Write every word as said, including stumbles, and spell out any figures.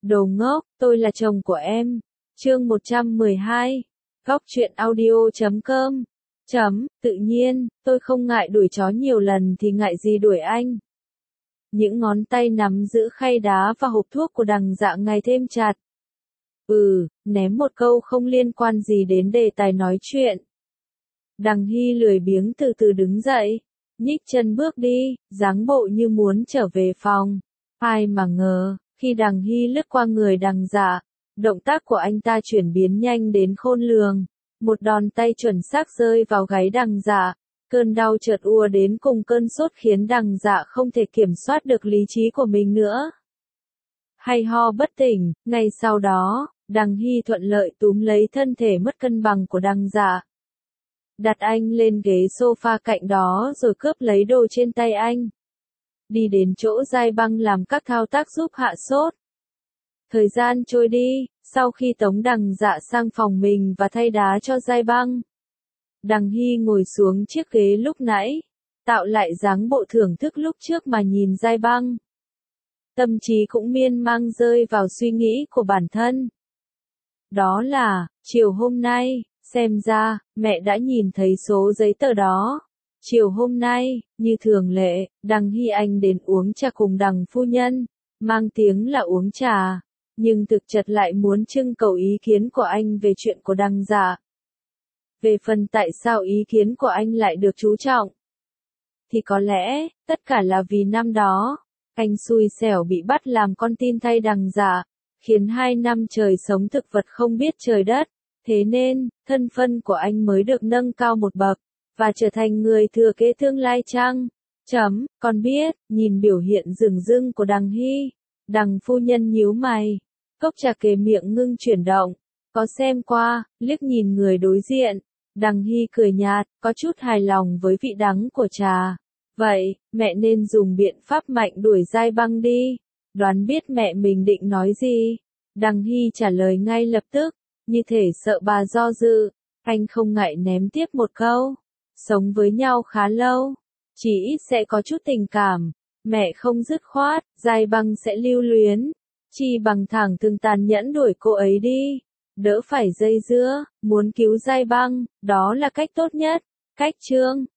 Đồ ngốc, tôi là chồng của em. Chương một trăm mười hai. Góc truyện audio chấm com. Chấm, tự nhiên, tôi không ngại đuổi chó nhiều lần thì ngại gì đuổi anh. Những ngón tay nắm giữ khay đá và hộp thuốc của Đằng Dạ ngày thêm chặt. Ừ, ném một câu không liên quan gì đến đề tài nói chuyện. Đằng Hy lười biếng từ từ đứng dậy, nhích chân bước đi, dáng bộ như muốn trở về phòng. Ai mà ngờ, khi Đằng Hy lướt qua người Đằng Dạ, động tác của anh ta chuyển biến nhanh đến khôn lường. Một đòn tay chuẩn xác rơi vào gáy Đằng Dạ. Cơn đau chợt ùa đến cùng cơn sốt khiến Đằng Dạ không thể kiểm soát được lý trí của mình nữa. Hay ho bất tỉnh, ngay sau đó, Đằng Hy thuận lợi túm lấy thân thể mất cân bằng của Đằng Dạ. Đặt anh lên ghế sofa cạnh đó rồi cướp lấy đồ trên tay anh. Đi đến chỗ Giai Băng làm các thao tác giúp hạ sốt. Thời gian trôi đi, sau khi tống Đằng Dạ sang phòng mình và thay đá cho Giai Băng. Đằng Hy ngồi xuống chiếc ghế lúc nãy, tạo lại dáng bộ thưởng thức lúc trước mà nhìn Giai Băng. Tâm trí cũng miên man rơi vào suy nghĩ của bản thân. Đó là, chiều hôm nay, xem ra, mẹ đã nhìn thấy số giấy tờ đó. Chiều hôm nay, như thường lệ, Đằng Hy Anh đến uống trà cùng Đằng phu nhân, mang tiếng là uống trà, nhưng thực chất lại muốn trưng cầu ý kiến của anh về chuyện của Đằng Dạ. Về phần tại sao ý kiến của anh lại được chú trọng, thì có lẽ, tất cả là vì năm đó, anh xui xẻo bị bắt làm con tin thay Đằng Dạ, khiến hai năm trời sống thực vật không biết trời đất, thế nên, thân phận của anh mới được nâng cao một bậc, và trở thành người thừa kế tương lai chăng? Chấm, con biết, nhìn biểu hiện rừng rưng của Đằng Hy, Đằng phu nhân nhíu mày, cốc trà kề miệng ngưng chuyển động, có xem qua, liếc nhìn người đối diện, Đằng Hy cười nhạt, có chút hài lòng với vị đắng của trà. Vậy, mẹ nên dùng biện pháp mạnh đuổi Giai Băng đi. Đoán biết mẹ mình định nói gì? Đằng Hy trả lời ngay lập tức, như thể sợ bà do dự, anh không ngại ném tiếp một câu. Sống với nhau khá lâu, chỉ ít sẽ có chút tình cảm, mẹ không dứt khoát, Giai Băng sẽ lưu luyến, chi bằng thẳng thừng tàn nhẫn đuổi cô ấy đi, đỡ phải dây dưa, muốn cứu Giai Băng, đó là cách tốt nhất. Cách chương